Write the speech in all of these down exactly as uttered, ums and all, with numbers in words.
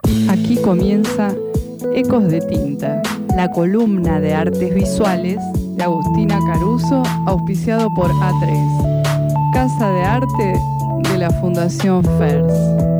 Aquí comienza Ecos de Tinta, la columna de artes visuales de Agustina Caruso, auspiciado por A tres, Casa de Arte de la Fundación FERS.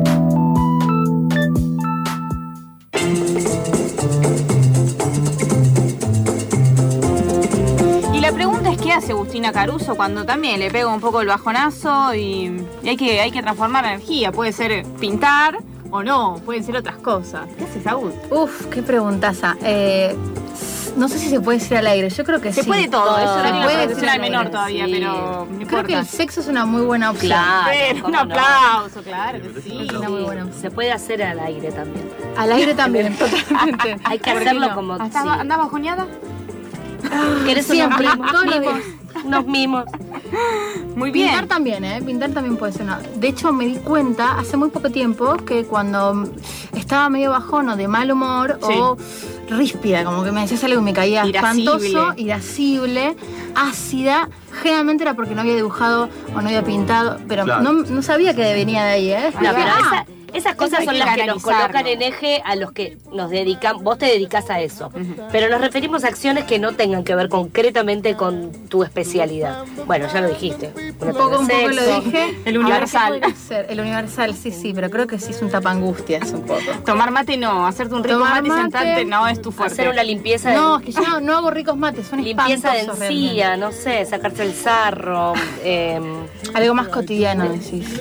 La pregunta es qué hace Agustina Caruso cuando también le pega un poco el bajonazo y, y hay que hay que transformar la energía. Puede ser pintar o no, pueden ser otras cosas. ¿Qué haces, Agus? Uf, qué preguntaza. Eh, no sé si se puede decir al aire. Yo creo que se sí. Se puede todo. Eso se no puede decir al menor todavía, sí. Pero no creo importa. que el sexo es una muy buena opción. Claro, pero un aplauso, no? Claro que sí. Es una muy buena opción. Se puede hacer al aire también. Al aire también, totalmente. Hay que hacerlo no? como... ¿Andás, sí. ¿Andás bajoneada? ¿Querés siempre? Unos mimos. Unos mimos. Muy bien. Pintar también, ¿eh? Pintar también puede ser una... De hecho, me di cuenta hace muy poco tiempo que cuando estaba medio bajón o de mal humor sí. o ríspida, como que me decías algo y me caía irascible. espantoso, irascible, ácida, generalmente era porque no había dibujado o no había pintado, pero claro. no, no sabía que venía de ahí, ¿eh? No, pero esa... Esas cosas son las que nos colocan en eje a los que nos dedican, vos te dedicas a eso, uh-huh. pero nos referimos a acciones que no tengan que ver concretamente con tu especialidad. Bueno, ya lo dijiste. Un poco, un poco lo dije. El universal. El universal, sí, sí, pero creo que sí es un tapangustias un poco. Tomar mate no, hacerte un rico mate, mate y sentarte no es tu fuerte. Hacer una limpieza de... No, es que yo no, no hago ricos mates, son limpieza de espantosos. Encía, no sé, sacarse el sarro. eh, Algo más cotidiano, decís.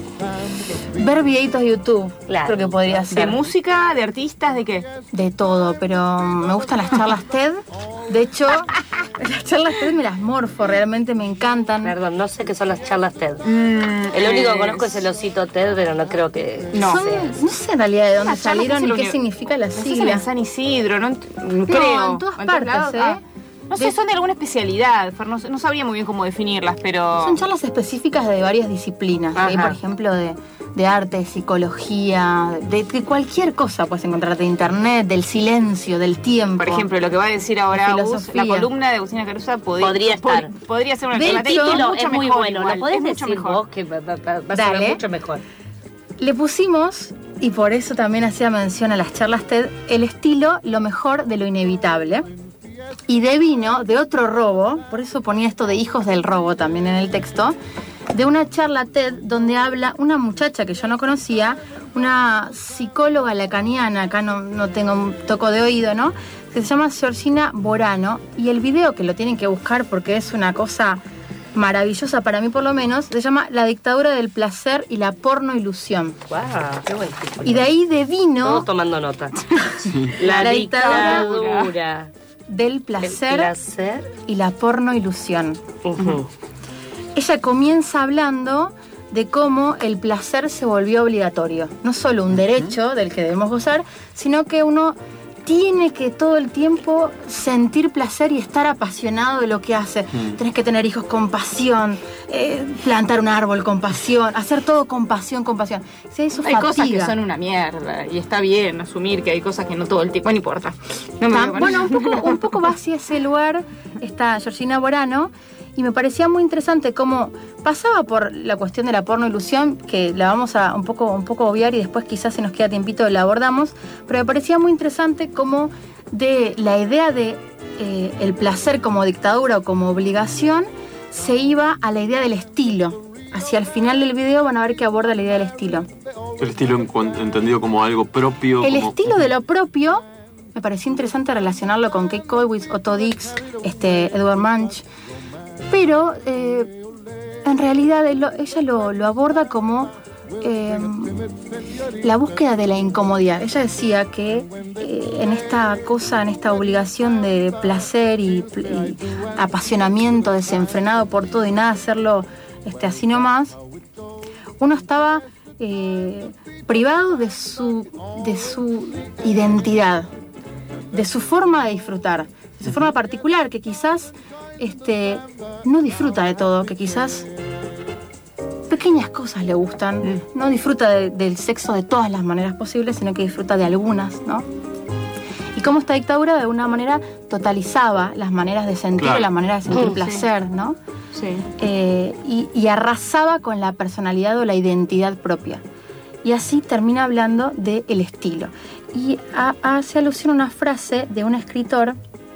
Ver videitos de YouTube, claro. creo que podría ser. ¿De música? ¿De artistas? ¿De qué? De todo, pero me gustan las charlas TED. De hecho, las charlas TED me las morfo, realmente me encantan. Perdón, no sé qué son las charlas TED. Mm, el único es... que conozco es el osito TED, pero no creo que... No, son, no sé en realidad de dónde las salieron ni qué uni... significa la sigla. No sé en San Isidro, no, no creo. No, en todas ¿En partes, lados? ¿eh? Ah. No sé, de... son de alguna especialidad, no, no sabría muy bien cómo definirlas, pero... Son charlas específicas de varias disciplinas, ¿sí? Por ejemplo, de, de arte, psicología, de, de cualquier cosa puedes encontrar, de internet, del silencio, del tiempo. Por ejemplo, lo que va a decir ahora Agus, la columna de Agustina Caruso podría, podría estar. Pod, podría ser una de charla. El título es muy bueno, igual. Lo podés es decir mucho mejor. Vos, que va, va, va, va a ser mucho mejor. Le pusimos, y por eso también hacía mención a las charlas TED, el estilo lo mejor de lo inevitable. Y devino de otro robo, por eso ponía esto de hijos del robo también en el texto, de una charla TED donde habla una muchacha que yo no conocía, una psicóloga lacaniana, acá no, no tengo un toco de oído, ¿no? Que se llama Georgina Borano, y el video, que lo tienen que buscar porque es una cosa maravillosa para mí por lo menos, se llama La dictadura del placer y la porno ilusión. ¡Guau! Wow, ¡qué buen título! Y de ahí devino... Todos tomando nota. Sí. La, la dictadura... dictadura. Del placer, placer y la porno ilusión. Uh-huh. Ella comienza hablando de cómo el placer se volvió obligatorio. No solo un derecho del que debemos gozar, sino que uno tiene que todo el tiempo sentir placer y estar apasionado de lo que hace. Mm. Tenés que tener hijos con pasión, eh, plantar un árbol con pasión, hacer todo con pasión, con pasión. O sea, eso hay fatiga. Cosas que son una mierda y está bien asumir que hay cosas que no todo el tiempo, no importa. No me bueno, un poco, un poco va hacia ese lugar está Georgina Borano, y me parecía muy interesante cómo pasaba por la cuestión de la porno ilusión, que la vamos a un poco, un poco obviar y después quizás se nos queda tiempito la abordamos, pero me parecía muy interesante cómo de la idea de eh, el placer como dictadura o como obligación se iba a la idea del estilo. Hacia el final del video van a ver que aborda la idea del estilo. El estilo entendido como algo propio. El como... estilo de lo propio, me pareció interesante relacionarlo con Kate Kollwitz, Otto Dix, este, Edward Munch. Pero eh, en realidad ella lo, lo aborda como eh, la búsqueda de la incomodidad. Ella decía que eh, en esta cosa, en esta obligación de placer y, y apasionamiento desenfrenado por todo y nada hacerlo este, así nomás, uno estaba eh, privado de su, de su identidad, de su forma de disfrutar, de su forma particular, que quizás Este, no disfruta de todo, que quizás pequeñas cosas le gustan, mm. no disfruta de, del sexo de todas las maneras posibles, sino que disfruta de algunas, ¿no? Y cómo esta dictadura de alguna manera totalizaba las maneras de sentir, claro. las maneras de sentir mm, placer, sí. ¿no? Sí. Eh, y, y arrasaba con la personalidad o la identidad propia. Y así termina hablando del estilo. Y a, hace alusión a una frase de un escritor,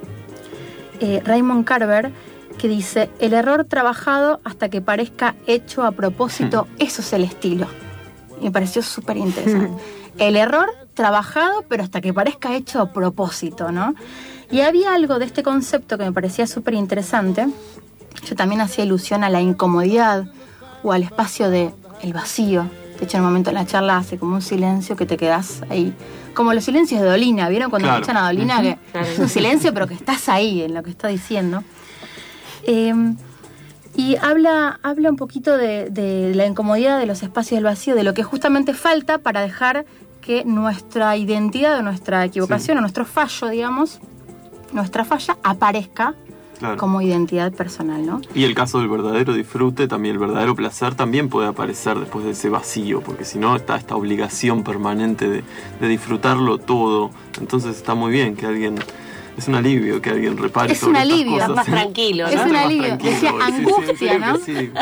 eh, Raymond Carver, que dice: el error trabajado hasta que parezca hecho a propósito, mm. eso es el estilo. Y me pareció súper interesante. Mm. El error trabajado, pero hasta que parezca hecho a propósito, ¿no? Y había algo de este concepto que me parecía súper interesante. Yo también hacía alusión a la incomodidad o al espacio del vacío. De hecho, en un momento en la charla hace como un silencio que te quedás ahí. Como los silencios de Dolina. ¿Vieron cuando claro. escuchan a Dolina? Uh-huh. Que claro. Es un silencio, pero que estás ahí en lo que está diciendo. Eh, y habla, habla un poquito de, de la incomodidad de los espacios del vacío, de lo que justamente falta para dejar que nuestra identidad o nuestra equivocación sí. o nuestro fallo, digamos, nuestra falla aparezca claro. como identidad personal, ¿no? Y el caso del verdadero disfrute, también el verdadero placer también puede aparecer después de ese vacío, porque si no está esta obligación permanente de, de disfrutarlo todo. Entonces está muy bien que alguien... Es un alivio que alguien repare es sobre un alivio, estas cosas. Más tranquilo, ¿no? Es un alivio. Decía angustia, ¿no? Sí, sí.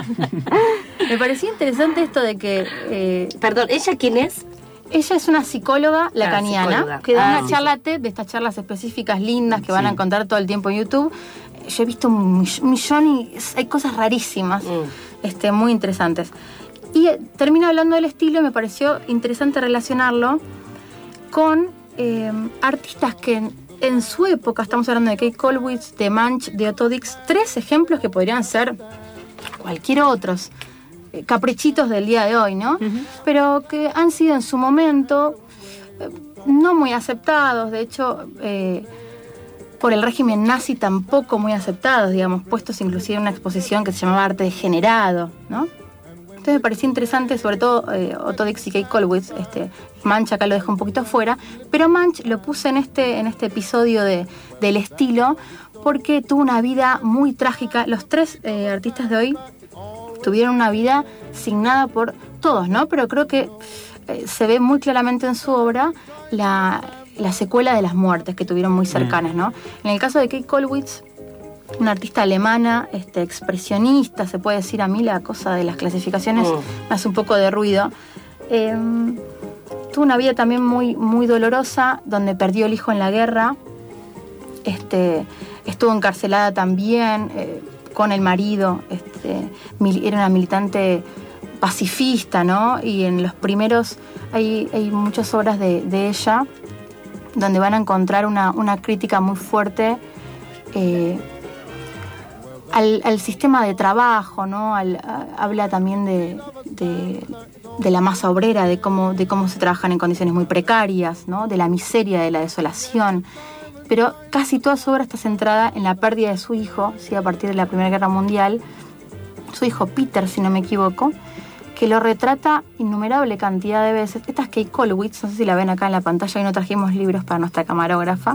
Me parecía interesante esto de que... Eh, Perdón, ¿ella quién es? Ella es una psicóloga lacaniana, ah, psicóloga. que da ah, una sí, charla TED, de estas charlas específicas lindas que sí. van a encontrar todo el tiempo en YouTube. Yo he visto un millón y hay cosas rarísimas, mm. este, muy interesantes. Y eh, termina hablando del estilo y me pareció interesante relacionarlo con eh, artistas que en, en su época, estamos hablando de Kate Colwitz, de Munch, de Otto Dix, tres ejemplos que podrían ser cualquier otros. Caprichitos del día de hoy, ¿no? Uh-huh. Pero que han sido en su momento eh, no muy aceptados, de hecho, eh, por el régimen nazi tampoco muy aceptados, digamos, puestos inclusive en una exposición que se llamaba Arte Degenerado, ¿no? Entonces me parecía interesante, sobre todo eh, Otto Dix y Kate Colwitz, este, Munch acá lo dejo un poquito afuera, pero Munch lo puse en este, en este episodio de, del estilo porque tuvo una vida muy trágica. Los tres eh, artistas de hoy tuvieron una vida signada por todos, ¿no? Pero creo que eh, se ve muy claramente en su obra la, la secuela de las muertes que tuvieron muy cercanas, ¿no? En el caso de Kate Colwitz, una artista alemana, este, expresionista, se puede decir, a mí la cosa de las clasificaciones oh. me hace un poco de ruido. Eh, tuvo una vida también muy, muy dolorosa, donde perdió el hijo en la guerra, este, estuvo encarcelada también, eh, con el marido, este, era una militante pacifista, ¿no? Y en los primeros hay, hay muchas obras de, de ella donde van a encontrar una, una crítica muy fuerte eh, al, al sistema de trabajo, ¿no? Al, a, habla también de, de, de la masa obrera, de cómo, de cómo se trabajan en condiciones muy precarias, ¿no? De la miseria, de la desolación. Pero casi toda su obra está centrada en la pérdida de su hijo, ¿sí? A partir de la Primera Guerra Mundial, su hijo Peter, si no me equivoco, que lo retrata innumerable cantidad de veces. Esta es Kate Colwitz, no sé si la ven acá en la pantalla, y no trajimos libros para nuestra camarógrafa.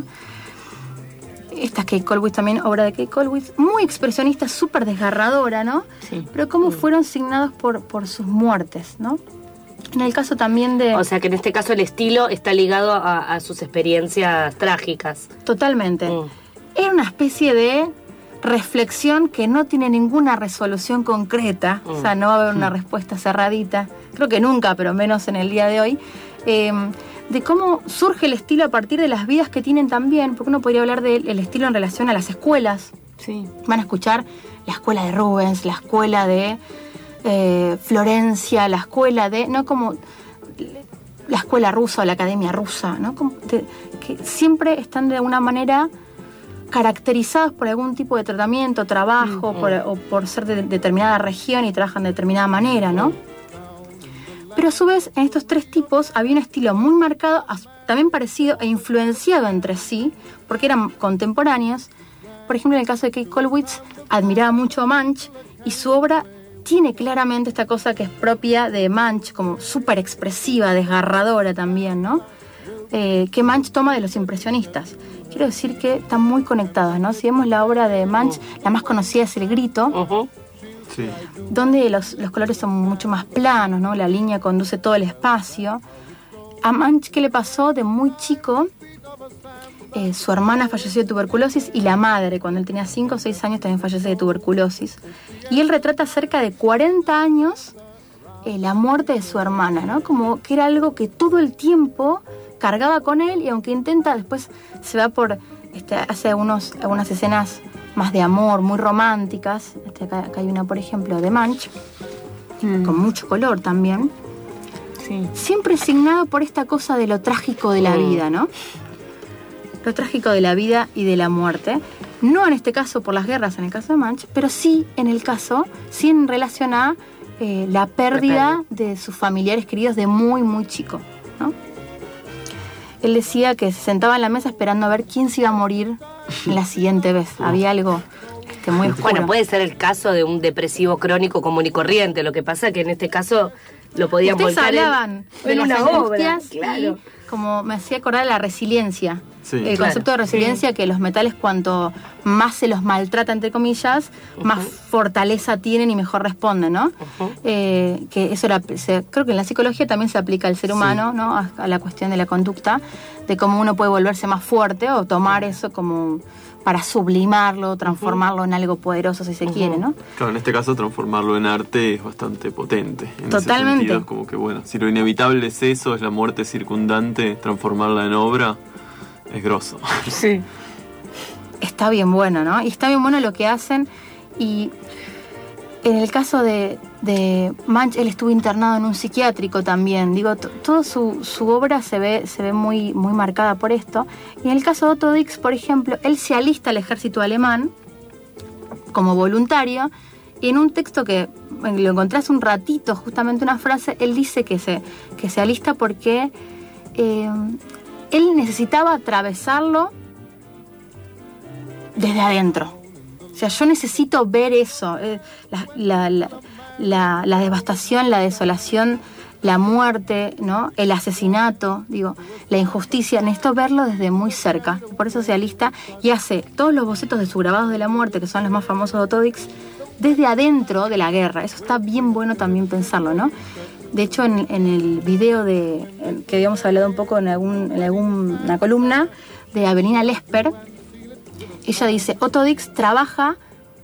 Esta es Kate Colwitz también, obra de Kate Colwitz, muy expresionista, súper desgarradora, ¿no? Sí. Pero cómo sí. fueron signados por, por sus muertes, ¿no? En el caso también de... O sea, que en este caso el estilo está ligado a, a sus experiencias trágicas. Totalmente. Mm. Era una especie de reflexión que no tiene ninguna resolución concreta. Mm. O sea, no va a haber una mm. respuesta cerradita. Creo que nunca, pero menos en el día de hoy. Eh, de cómo surge el estilo a partir de las vidas que tienen también. Porque uno podría hablar del estilo en relación a las escuelas. Sí. Van a escuchar la escuela de Rubens, la escuela de... Eh, Florencia, la escuela de, no como la escuela rusa o la academia rusa, ¿no? Como de, que siempre están de alguna manera caracterizados por algún tipo de tratamiento, trabajo, mm, por, mm. o por ser de determinada región y trabajan de determinada manera, ¿no? Pero a su vez, en estos tres tipos había un estilo muy marcado, también parecido e influenciado entre sí, porque eran contemporáneos. Por ejemplo, en el caso de Kate Colwitz, admiraba mucho a Munch y su obra tiene claramente esta cosa que es propia de Munch, como súper expresiva, desgarradora también, ¿no? Eh, que Munch toma de los impresionistas. Quiero decir que están muy conectados, ¿no? Si vemos la obra de Munch, uh-huh. la más conocida es El Grito, uh-huh. sí. donde los, los colores son mucho más planos, ¿no? La línea conduce todo el espacio. A Munch, ¿qué le pasó? De muy chico, eh, su hermana falleció de tuberculosis y la madre, cuando él tenía cinco o seis años, también fallece de tuberculosis. Y él retrata cerca de cuarenta años eh, la muerte de su hermana, ¿no? Como que era algo que todo el tiempo cargaba con él, y aunque intenta, después se va por, este, hace unos, algunas escenas más de amor, muy románticas. Este, acá, acá hay una, por ejemplo, de Munch, mm. con mucho color también. Sí. Siempre signado por esta cosa de lo trágico de la vida, ¿no? Lo trágico de la vida y de la muerte. No en este caso por las guerras, en el caso de Munch, pero sí en el caso, sí en relación a eh, la pérdida de sus familiares queridos de muy, muy chico, ¿no? Él decía que se sentaba en la mesa esperando a ver quién se iba a morir la siguiente vez. Había algo este, muy oscuro. Bueno, puede ser el caso de un depresivo crónico común y corriente. Lo que pasa es que en este caso lo podían Ustedes volcar hablaban en, de en las una obra, angustias, claro. Y como me hacía acordar la resiliencia. Sí, el claro. concepto de resiliencia, sí. Que los metales, cuanto más se los maltrata, entre comillas, uh-huh. más fortaleza tienen y mejor responden, ¿no? Uh-huh. Eh, que eso era, se, creo que en la psicología también se aplica al ser humano, sí. ¿no? A, a la cuestión de la conducta, de cómo uno puede volverse más fuerte o tomar eso como para sublimarlo, transformarlo uh-huh. en algo poderoso, si se uh-huh. quiere, ¿no? Claro, en este caso transformarlo en arte es bastante potente. En Totalmente. Ese sentido, es como que, bueno, si lo inevitable es eso, es la muerte circundante, transformarla en obra, es grosso. Sí. Está bien bueno, ¿no? Y está bien bueno lo que hacen. Y en el caso de, de Munch, él estuvo internado en un psiquiátrico también. Digo, t- toda su, su obra se ve, se ve muy, muy marcada por esto. Y en el caso de Otto Dix, por ejemplo, él se alista al ejército alemán como voluntario. Y en un texto que lo encontré hace un ratito, justamente una frase, él dice que se, que se alista porque eh, él necesitaba atravesarlo desde adentro. O sea, yo necesito ver eso, eh, la, la, la, la, la devastación, la desolación, la muerte, ¿no? El asesinato, digo, la injusticia. Necesito verlo desde muy cerca. Por eso se alista y hace todos los bocetos de sus grabados de la muerte, que son los más famosos de Otto Dix, desde adentro de la guerra. Eso está bien bueno también pensarlo, ¿no? De hecho, en, en el video de en, que habíamos hablado un poco en, algún, en alguna columna de Avelina Lesper, ella dice, Otto Dix trabaja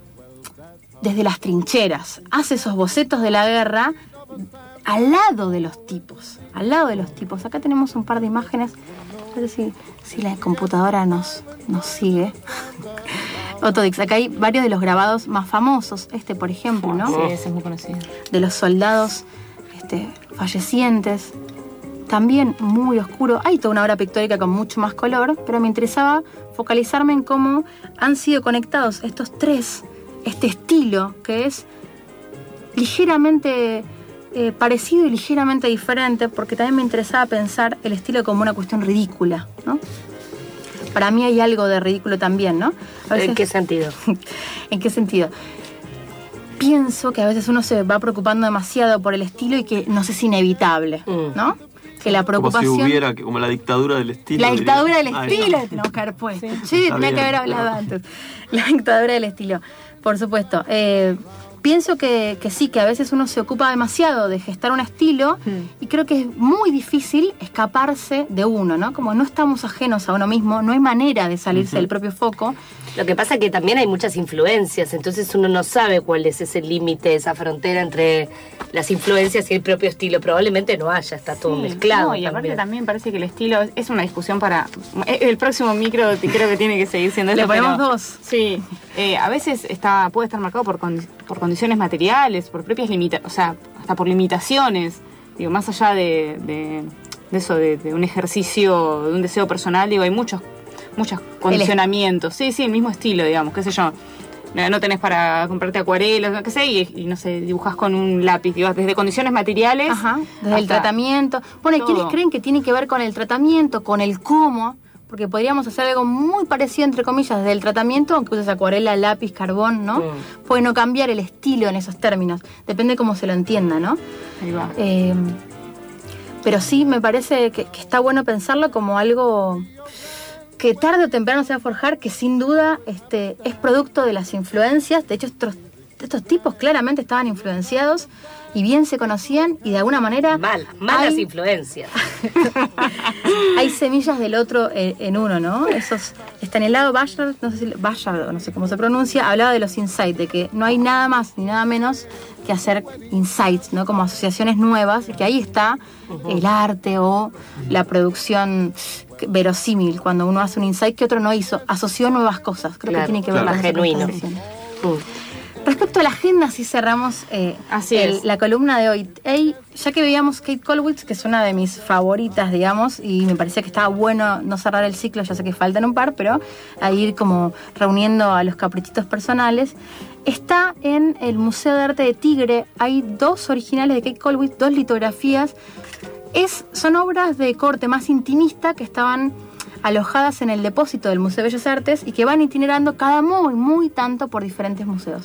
desde las trincheras, hace esos bocetos de la guerra al lado de los tipos, al lado de los tipos. Acá tenemos un par de imágenes, a ver si, si la computadora nos, nos sigue. Otto Dix, acá hay varios de los grabados más famosos, este por ejemplo, ¿no? Sí, ese es muy conocido. De los soldados este, fallecientes, también muy oscuro. Hay toda una obra pictórica con mucho más color, pero me interesaba focalizarme en cómo han sido conectados estos tres, este estilo que es ligeramente eh, parecido y ligeramente diferente, porque también me interesaba pensar el estilo como una cuestión ridícula, ¿no? Para mí hay algo de ridículo también, ¿no? A veces, ¿en qué sentido? ¿En qué sentido? Pienso que a veces uno se va preocupando demasiado por el estilo y que no sé, es inevitable, mm. ¿no? Que la preocupación... Como si hubiera, como la dictadura del estilo. La dictadura del diría. estilo, Ay, no. tenemos que haber puesto. Sí. Sí, tenía que haber hablado antes. La dictadura del estilo, por supuesto. Eh, pienso que, que sí, que a veces uno se ocupa demasiado de gestar un estilo mm. y creo que es muy difícil escaparse de uno, ¿no? Como no estamos ajenos a uno mismo, no hay manera de salirse uh-huh. del propio foco. Lo que pasa es que también hay muchas influencias, entonces uno no sabe cuál es ese límite, esa frontera entre las influencias y el propio estilo. Probablemente no haya, está todo sí, mezclado. No, y aparte también. también parece que el estilo es una discusión para... El próximo micro creo que tiene que seguir siendo eso. Le ponemos pero, dos. Sí, eh, a veces está puede estar marcado por, con, por condiciones materiales, por propias limitaciones, o sea, hasta por limitaciones. Digo, más allá de, de, de eso, de, de un ejercicio, de un deseo personal, digo, hay muchos muchos condicionamientos. Sí, sí, el mismo estilo, digamos, qué sé yo. No tenés para comprarte acuarelas, qué sé, y, y no sé, dibujás con un lápiz, digo, desde condiciones materiales. Ajá, desde el tratamiento. Bueno, ¿y quiénes creen que tiene que ver con el tratamiento, con el cómo? Porque podríamos hacer algo muy parecido, entre comillas, desde el tratamiento, aunque uses acuarela, lápiz, carbón, ¿no? Mm. Puede no cambiar el estilo en esos términos. Depende cómo se lo entienda, ¿no? Ahí va. Eh, pero sí me parece que, que está bueno pensarlo como algo que tarde o temprano se va a forjar, que sin duda este, es producto de las influencias. De hecho, estos estos tipos claramente estaban influenciados y bien se conocían y de alguna manera... Mal, malas hay, influencias. hay semillas del otro en, en uno, ¿no? Esos... Stanislao Ballard, no sé si Ballard, no sé cómo se pronuncia, hablaba de los insights, de que no hay nada más ni nada menos que hacer insights, ¿no? Como asociaciones nuevas, y que ahí está uh-huh. el arte o la producción verosímil, cuando uno hace un insight que otro no hizo, asoció nuevas cosas. Creo claro, que tiene que ver claro, con genuino. Uh. Respecto a la agenda, sí cerramos eh, Así el, es. la columna de hoy. Hey, ya que veíamos Kate Kollwitz, que es una de mis favoritas, digamos, y me parecía que estaba bueno no cerrar el ciclo, ya sé que faltan un par, pero a ir como reuniendo a los caprichitos personales. Está en el Museo de Arte de Tigre, hay dos originales de Kate Kollwitz, dos litografías. Es, son obras de corte más intimista que estaban alojadas en el depósito del Museo de Bellas Artes y que van itinerando cada muy, muy tanto por diferentes museos.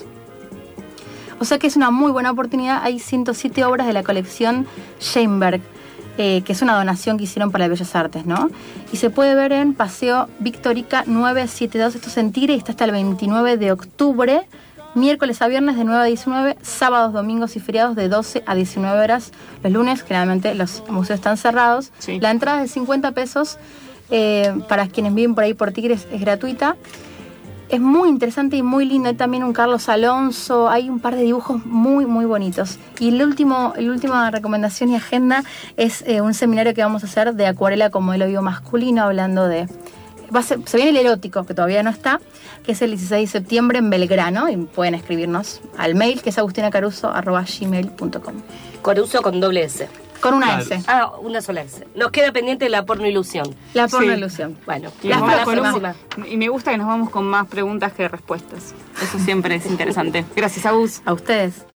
O sea que es una muy buena oportunidad. Hay ciento siete obras de la colección Sheinberg, eh, que es una donación que hicieron para Bellas Artes, ¿no? Y se puede ver en Paseo Victorica novecientos setenta y dos, esto es en Tigre, y está hasta el veintinueve de octubre, miércoles a viernes de nueve a diecinueve, sábados, domingos y feriados de doce a diecinueve horas. Los lunes, generalmente, los museos están cerrados. Sí. La entrada es de cincuenta pesos. Eh, para quienes viven por ahí por Tigres es gratuita. Es muy interesante y muy lindo. Hay también un Carlos Alonso, hay un par de dibujos muy muy bonitos. Y el último, la última recomendación y agenda es eh, un seminario que vamos a hacer de acuarela como modelo vivo masculino, hablando de... Va a ser, se viene el erótico, que todavía no está, que es el dieciséis de septiembre en Belgrano, y pueden escribirnos al mail, que es agustinacaruso arroba gmail punto com. Caruso con doble S. Con una Claro. S. Ah, una sola S. Nos queda pendiente la porno ilusión. La porno Sí. ilusión. Bueno, Y Las nos vamos próximas. con un- y me gusta que nos vamos con más preguntas que respuestas. Eso siempre es interesante. Gracias, Agus. A ustedes.